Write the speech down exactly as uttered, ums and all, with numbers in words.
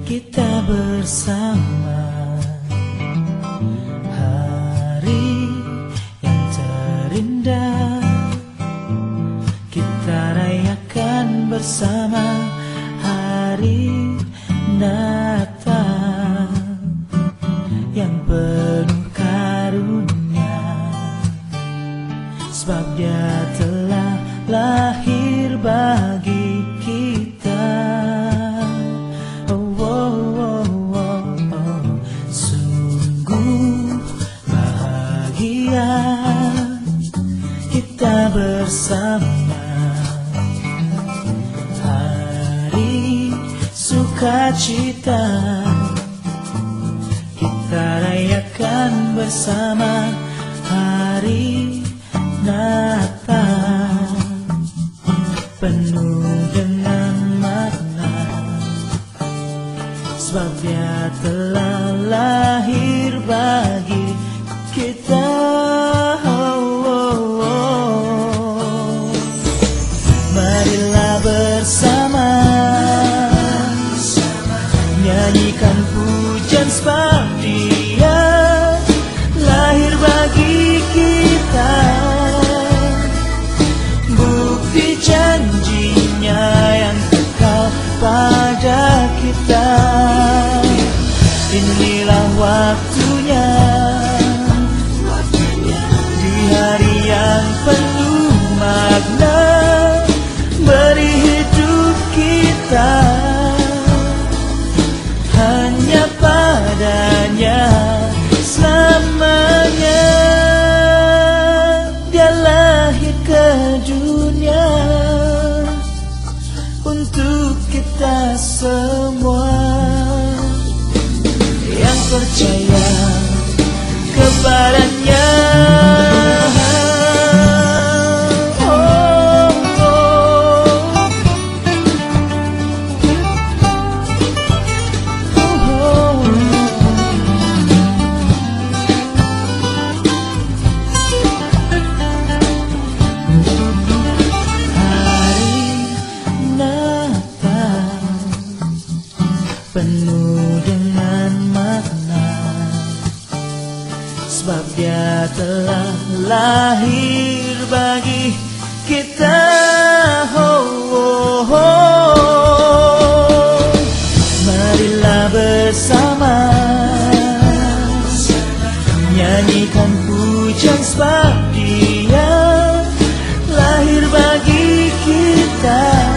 kita bersama, hari yang terindah kita rayakan bersama, hari Natal yang penuh karunia, sebab Dia telah lahir bagi kita. Oh, oh, oh, oh, oh. Sungguh bahagia kita bersama, hari sukacita kita rayakan bersama, hari Natal penuh dengan makna, sebab Dia telah lahir bagi kita. Oh, oh, oh. Marilah bersama nyanyikan pujian, sebab Dia lahir bagi kita. Bukti janjinya yang kekal pada kita. Inilah waktunya, di hari yang penuh makna, beri hidup kita hanya padanya selamanya. Dia lahir ke dunia untuk kita semua yang percaya kepadanya. Penuh dengan makna, sebab Dia telah lahir bagi kita. Oh, oh, oh. Marilah bersama nyanyikan pujian, sebab Dia lahir bagi kita.